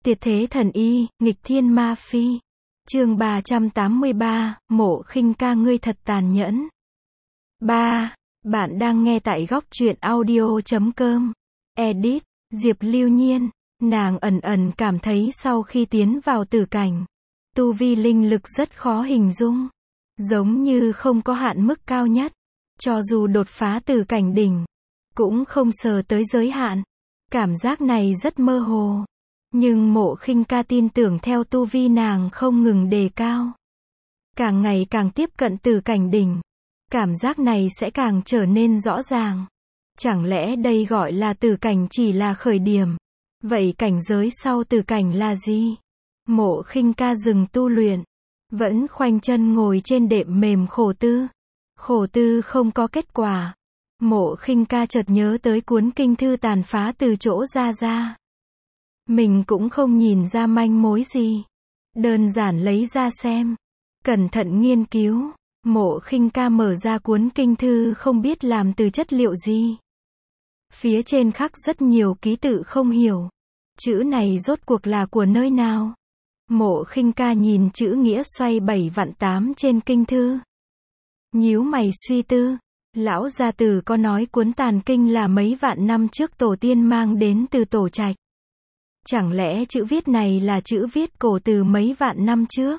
Tuyệt thế thần y, nghịch thiên ma phi. Chương 383, Mộ Khinh Ca ngươi thật tàn nhẫn. 3. Bạn đang nghe tại góc truyện audio.com. Edit, Diệp Lưu Nhiên. Nàng ẩn ẩn cảm thấy sau khi tiến vào tử cảnh, tu vi linh lực rất khó hình dung. Giống như không có hạn mức cao nhất. Cho dù đột phá tử cảnh đỉnh, cũng không sờ tới giới hạn. Cảm giác này rất mơ hồ. Nhưng Mộ Khinh Ca tin tưởng theo tu vi nàng không ngừng đề cao. Càng ngày càng tiếp cận tử cảnh đỉnh, cảm giác này sẽ càng trở nên rõ ràng. Chẳng lẽ đây gọi là tử cảnh chỉ là khởi điểm? Vậy cảnh giới sau tử cảnh là gì? Mộ Khinh Ca dừng tu luyện, vẫn khoanh chân ngồi trên đệm mềm khổ tư. Khổ tư không có kết quả. Mộ Khinh Ca chợt nhớ tới cuốn kinh thư tàn phá từ chỗ ra. Mình cũng không nhìn ra manh mối gì. Đơn giản lấy ra xem. Cẩn thận nghiên cứu. Mộ Khinh Ca mở ra cuốn kinh thư không biết làm từ chất liệu gì. Phía trên khắc rất nhiều ký tự không hiểu. Chữ này rốt cuộc là của nơi nào? Mộ Khinh Ca nhìn chữ nghĩa xoay 7 vạn 8 trên kinh thư. Nhíu mày suy tư. Lão gia tử có nói cuốn tàn kinh là mấy vạn năm trước tổ tiên mang đến từ Tổ Trạch. Chẳng lẽ chữ viết này là chữ viết cổ từ mấy vạn năm trước?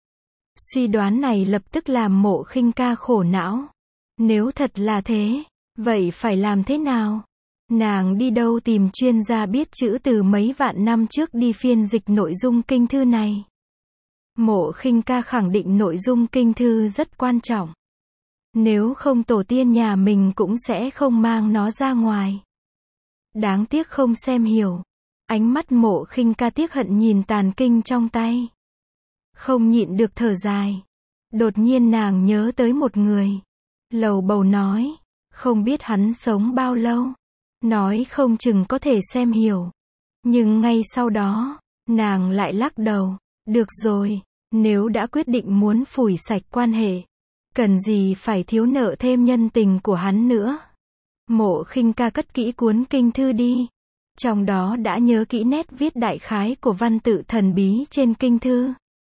Suy đoán này lập tức làm Mộ Khinh Ca khổ não. Nếu thật là thế, vậy phải làm thế nào? Nàng đi đâu tìm chuyên gia biết chữ từ mấy vạn năm trước đi phiên dịch nội dung kinh thư này? Mộ Khinh Ca khẳng định nội dung kinh thư rất quan trọng. Nếu không tổ tiên nhà mình cũng sẽ không mang nó ra ngoài. Đáng tiếc không xem hiểu. Ánh mắt Mộ Khinh Ca tiếc hận nhìn tàn kinh trong tay. Không nhịn được thở dài. Đột nhiên nàng nhớ tới một người. Lầu bầu nói. Không biết hắn sống bao lâu. Nói không chừng có thể xem hiểu. Nhưng ngay sau đó, nàng lại lắc đầu. Được rồi, nếu đã quyết định muốn phủi sạch quan hệ, cần gì phải thiếu nợ thêm nhân tình của hắn nữa. Mộ Khinh Ca cất kỹ cuốn kinh thư đi. Trong đó đã nhớ kỹ nét viết đại khái của văn tự thần bí trên kinh thư.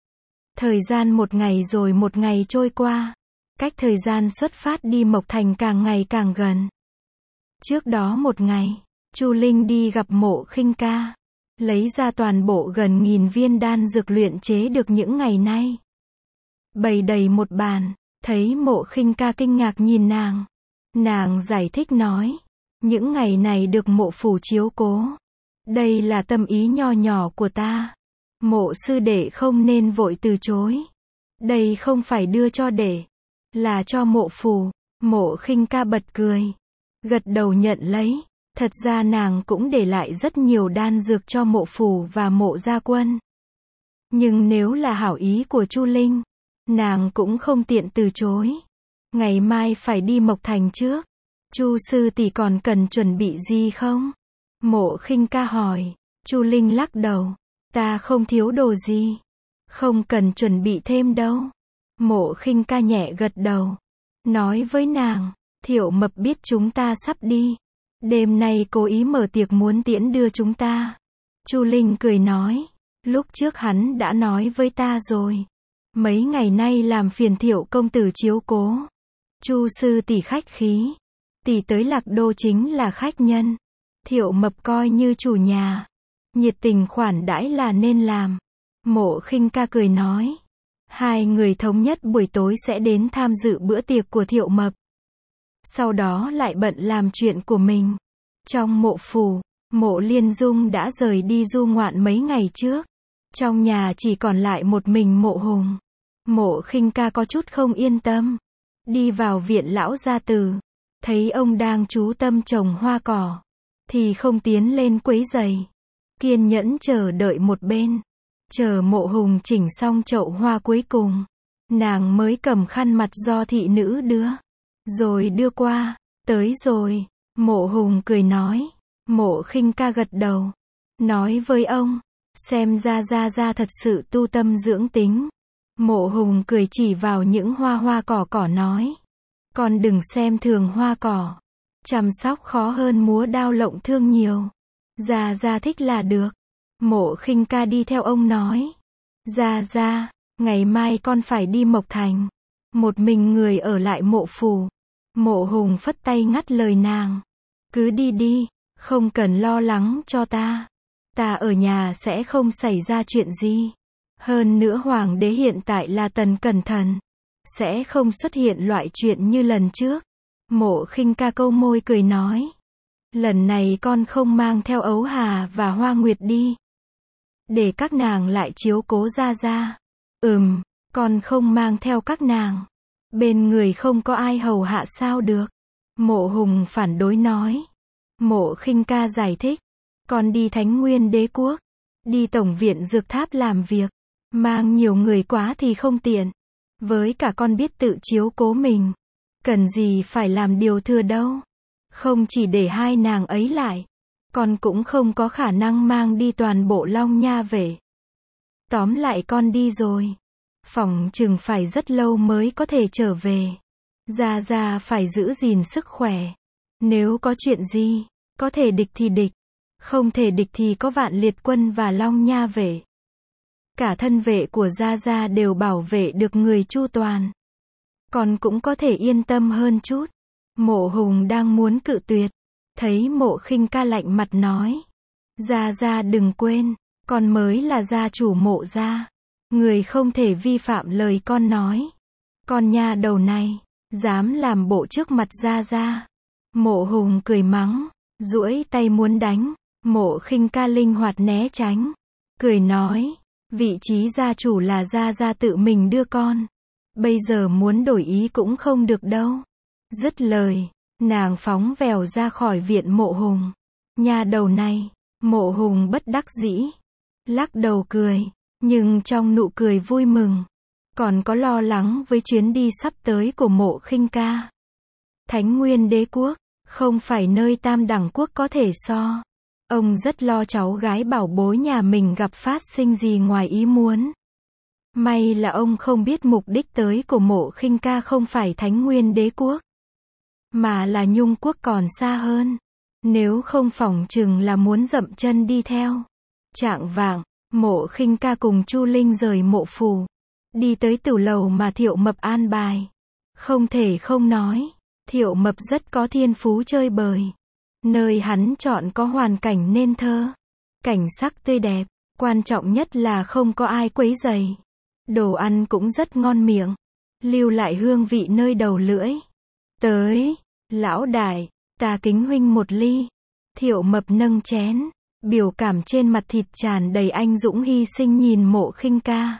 Thời gian một ngày rồi một ngày trôi qua. Cách thời gian xuất phát đi Mộc Thành càng ngày càng gần. Trước đó một ngày, Chu Linh đi gặp Mộ Khinh Ca. Lấy ra toàn bộ gần 1000 viên đan dược luyện chế được những ngày nay. Bày đầy một bàn, thấy Mộ Khinh Ca kinh ngạc nhìn nàng. Nàng giải thích nói. Những ngày này được mộ phủ chiếu cố. Đây là tâm ý nho nhỏ của ta. Mộ sư đệ không nên vội từ chối. Đây không phải đưa cho đệ, là cho mộ phủ. Mộ Khinh Ca bật cười. Gật đầu nhận lấy. Thật ra nàng cũng để lại rất nhiều đan dược cho mộ phủ và Mộ gia quân. Nhưng nếu là hảo ý của Chu Linh, nàng cũng không tiện từ chối. Ngày mai phải đi Mộc Thành trước. Chu sư tỷ còn cần chuẩn bị gì không? Mộ Khinh Ca hỏi. Chu Linh lắc đầu. Ta không thiếu đồ gì. Không cần chuẩn bị thêm đâu. Mộ Khinh Ca nhẹ gật đầu. Nói với nàng. Thiệu Mập biết chúng ta sắp đi. Đêm nay cố ý mở tiệc muốn tiễn đưa chúng ta. Chu Linh cười nói. Lúc trước hắn đã nói với ta rồi. Mấy ngày nay làm phiền Thiệu công tử chiếu cố. Chu sư tỷ khách khí. Tỷ tới Lạc Đô chính là khách nhân. Thiệu Mập coi như chủ nhà. Nhiệt tình khoản đãi là nên làm. Mộ Khinh Ca cười nói. Hai người thống nhất buổi tối sẽ đến tham dự bữa tiệc của Thiệu Mập. Sau đó lại bận làm chuyện của mình. Trong mộ phủ, Mộ Liên Dung đã rời đi du ngoạn mấy ngày trước. Trong nhà chỉ còn lại một mình Mộ Hùng. Mộ Khinh Ca có chút không yên tâm. Đi vào viện lão gia tử. Thấy ông đang chú tâm trồng hoa cỏ, thì không tiến lên quấy rầy. Kiên nhẫn chờ đợi một bên. Chờ Mộ Hùng chỉnh xong chậu hoa cuối cùng. Nàng mới cầm khăn mặt do thị nữ đưa. Rồi đưa qua. Tới rồi. Mộ Hùng cười nói. Mộ Khinh Ca gật đầu. Nói với ông. Xem ra Gia thật sự tu tâm dưỡng tính. Mộ Hùng cười chỉ vào những hoa cỏ nói. Con đừng xem thường hoa cỏ. Chăm sóc khó hơn múa đao lộng thương nhiều. Gia thích là được. Mộ Khinh Ca đi theo ông nói. Ra, ngày mai con phải đi Mộc Thành. Một mình người ở lại mộ phủ. Mộ Hùng phất tay ngắt lời nàng. Cứ đi đi, không cần lo lắng cho ta. Ta ở nhà sẽ không xảy ra chuyện gì. Hơn nữa hoàng đế hiện tại là Tần Cẩn Thận. Sẽ không xuất hiện loại chuyện như lần trước. Mộ Khinh Ca câu môi cười nói. Lần này con không mang theo Ấu Hà và Hoa Nguyệt đi. Để các nàng lại chiếu cố Gia. Con không mang theo các nàng. Bên người không có ai hầu hạ sao được. Mộ Hùng phản đối nói. Mộ Khinh Ca giải thích. Con đi Thánh Nguyên Đế Quốc. Đi Tổng viện Dược Tháp làm việc. Mang nhiều người quá thì không tiện. Với cả con biết tự chiếu cố mình. Cần gì phải làm điều thừa đâu. Không chỉ để hai nàng ấy lại. Con cũng không có khả năng mang đi toàn bộ Long Nha về. Tóm lại con đi rồi. Phỏng chừng phải rất lâu mới có thể trở về. Gia phải giữ gìn sức khỏe. Nếu có chuyện gì, có thể địch thì địch. Không thể địch thì có Vạn Liệt Quân và Long Nha về. Cả thân vệ của Gia đều bảo vệ được người chu toàn. Con cũng có thể yên tâm hơn chút. Mộ Hùng đang muốn cự tuyệt. Thấy Mộ Khinh Ca lạnh mặt nói. Gia đừng quên, con mới là gia chủ Mộ gia. Người không thể vi phạm lời con nói. Con nha đầu này, dám làm bộ trước mặt Gia. Mộ Hùng cười mắng, duỗi tay muốn đánh. Mộ Khinh Ca linh hoạt né tránh. Cười nói, vị trí gia chủ là Gia tự mình đưa con. Bây giờ muốn đổi ý cũng không được đâu. Dứt lời, nàng phóng vèo ra khỏi viện Mộ Hùng. Nha đầu này, Mộ Hùng bất đắc dĩ. Lắc đầu cười, nhưng trong nụ cười vui mừng. Còn có lo lắng với chuyến đi sắp tới của Mộ Khinh Ca. Thánh Nguyên Đế Quốc, không phải nơi tam đẳng quốc có thể so. Ông rất lo cháu gái bảo bối nhà mình gặp phát sinh gì ngoài ý muốn. May là ông không biết mục đích tới của Mộ Khinh Ca không phải Thánh Nguyên Đế Quốc. Mà là Nhung Quốc còn xa hơn. Nếu không phỏng chừng là muốn dậm chân đi theo. Chạng vạng, Mộ Khinh Ca cùng Chu Linh rời mộ phủ. Đi tới tử lầu mà Thiệu Mập an bài. Không thể không nói, Thiệu Mập rất có thiên phú chơi bời. Nơi hắn chọn có hoàn cảnh nên thơ. Cảnh sắc tươi đẹp, quan trọng nhất là không có ai quấy rầy. Đồ ăn cũng rất ngon miệng. Lưu lại hương vị nơi đầu lưỡi. Tới, lão đại, ta kính huynh một ly. Thiệu Mập nâng chén. Biểu cảm trên mặt thịt tràn đầy anh dũng hy sinh nhìn Mộ Khinh Ca.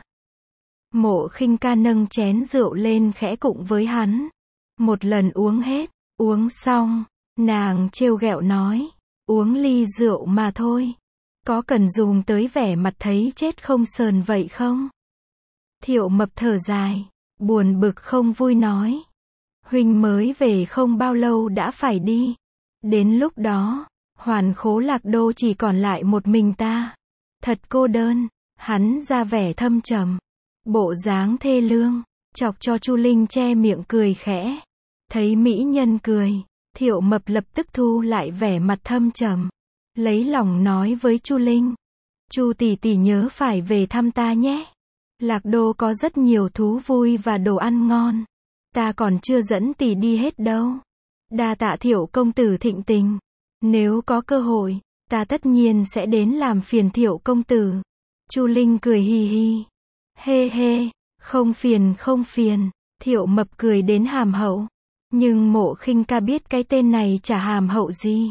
Mộ Khinh Ca nâng chén rượu lên khẽ cụng với hắn. Một lần uống hết, uống xong, nàng trêu ghẹo nói, uống ly rượu mà thôi. Có cần dùng tới vẻ mặt thấy chết không sờn vậy không? Thiệu Mập thở dài, buồn bực không vui nói. Huynh mới về không bao lâu đã phải đi. Đến lúc đó, Hoàn Khố Lạc Đô chỉ còn lại một mình ta. Thật cô đơn. Hắn ra vẻ thâm trầm. Bộ dáng thê lương. Chọc cho Chu Linh che miệng cười khẽ. Thấy mỹ nhân cười, Thiệu Mập lập tức thu lại vẻ mặt thâm trầm. Lấy lòng nói với Chu Linh. Chu tỷ tỷ nhớ phải về thăm ta nhé. Lạc Đô có rất nhiều thú vui và đồ ăn ngon. Ta còn chưa dẫn tỷ đi hết đâu. Đa tạ Thiệu công tử thịnh tình. Nếu có cơ hội, ta tất nhiên sẽ đến làm phiền Thiệu công tử. Chu Linh cười hì hì. Hê, không phiền. Thiệu Mập cười đến hàm hậu. Nhưng Mộ Khinh Ca biết cái tên này chả hàm hậu gì.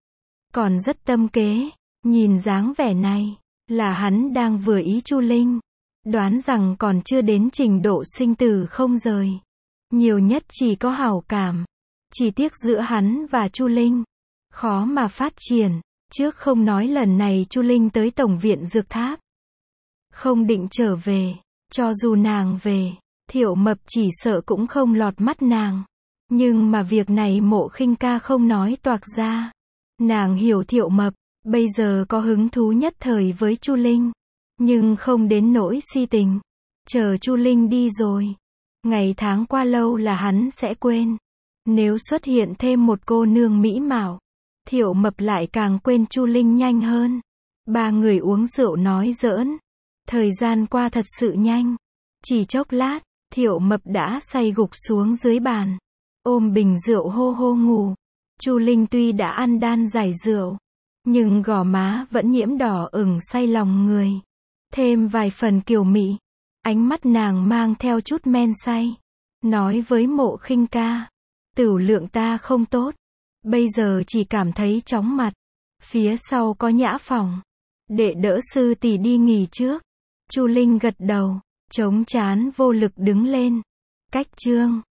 Còn rất tâm kế. Nhìn dáng vẻ này, là hắn đang vừa ý Chu Linh. Đoán rằng còn chưa đến trình độ sinh tử không rời. Nhiều nhất chỉ có hảo cảm. Chỉ tiếc giữa hắn và Chu Linh, khó mà phát triển. Trước không nói lần này Chu Linh tới Tổng viện Dược Tháp. Không định trở về. Cho dù nàng về, Thiệu Mập chỉ sợ cũng không lọt mắt nàng. Nhưng mà việc này Mộ Khinh Ca không nói toạc ra. Nàng hiểu Thiệu Mập, bây giờ có hứng thú nhất thời với Chu Linh. Nhưng không đến nỗi si tình. Chờ Chu Linh đi rồi. Ngày tháng qua lâu là hắn sẽ quên. Nếu xuất hiện thêm một cô nương mỹ mạo, Thiệu Mập lại càng quên Chu Linh nhanh hơn. Ba người uống rượu nói giỡn. Thời gian qua thật sự nhanh. Chỉ chốc lát, Thiệu Mập đã say gục xuống dưới bàn. Ôm bình rượu hô hô ngủ. Chu Linh tuy đã ăn đan giải rượu, nhưng gò má vẫn nhiễm đỏ ửng say lòng người. Thêm vài phần kiều mị. Ánh mắt nàng mang theo chút men say. Nói với Mộ Khinh ca. Tửu lượng ta không tốt. Bây giờ chỉ cảm thấy chóng mặt. Phía sau có nhã phòng. Đệ đỡ sư tỷ đi nghỉ trước. Chu Linh gật đầu. Chống trán vô lực đứng lên. Cách chương